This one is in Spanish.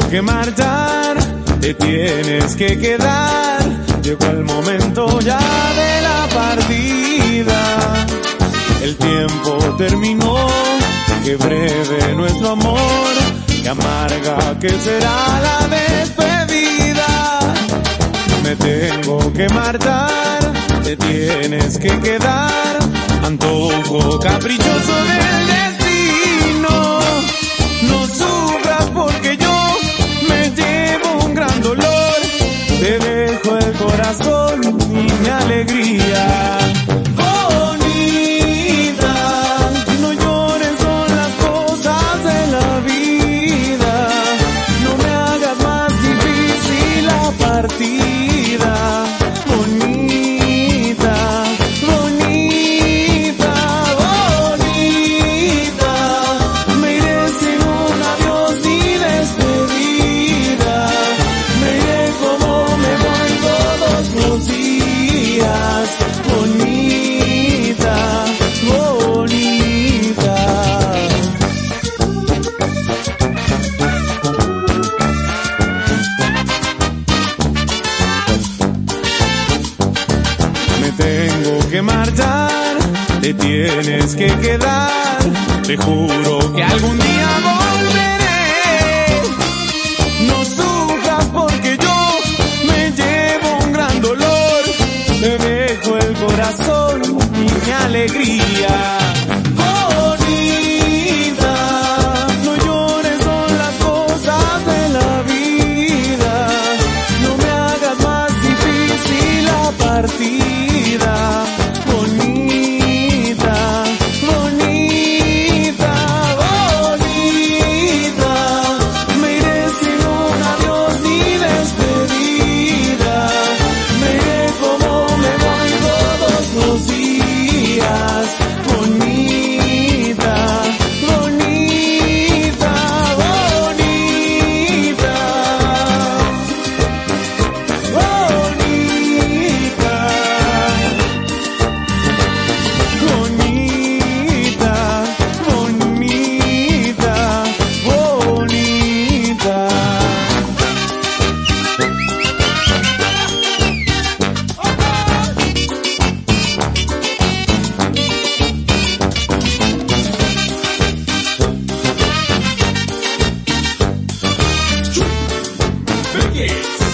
que marchar, te tienes que quedar. Llegó el momento ya de la partida. El tiempo terminó, qué breve nuestro amor, qué amarga que será la despedida. Me tengo que marchar, te tienes que quedar. Antojo caprichoso del destino. No sufras porque yo me llevo un gran dolor. Te dejo el corazón y mi alegría. Bonita, no llores, son las cosas de la vida. No me hagas más difícil la partida. Bonita, bonita, bonita. Me iré sin un adiós ni despedida. Me iré como me voy todos los días. Bonita, bonita. Me tengo que marchar, te tienes que quedar. Te juro que algún día volveré. No sufras porque yo me llevo un gran dolor. Te dejo el corazón y mi alegría. Bonita, no llores, son las cosas de la vida. No me hagas más difícil la partida. Bonita, bonita, bonita. Me iré sin un adiós ni despedida. Me iré como me voy todos los días. Bonita, bonita, bonita. Bonita, bonita, bonita, bonita. Biggie.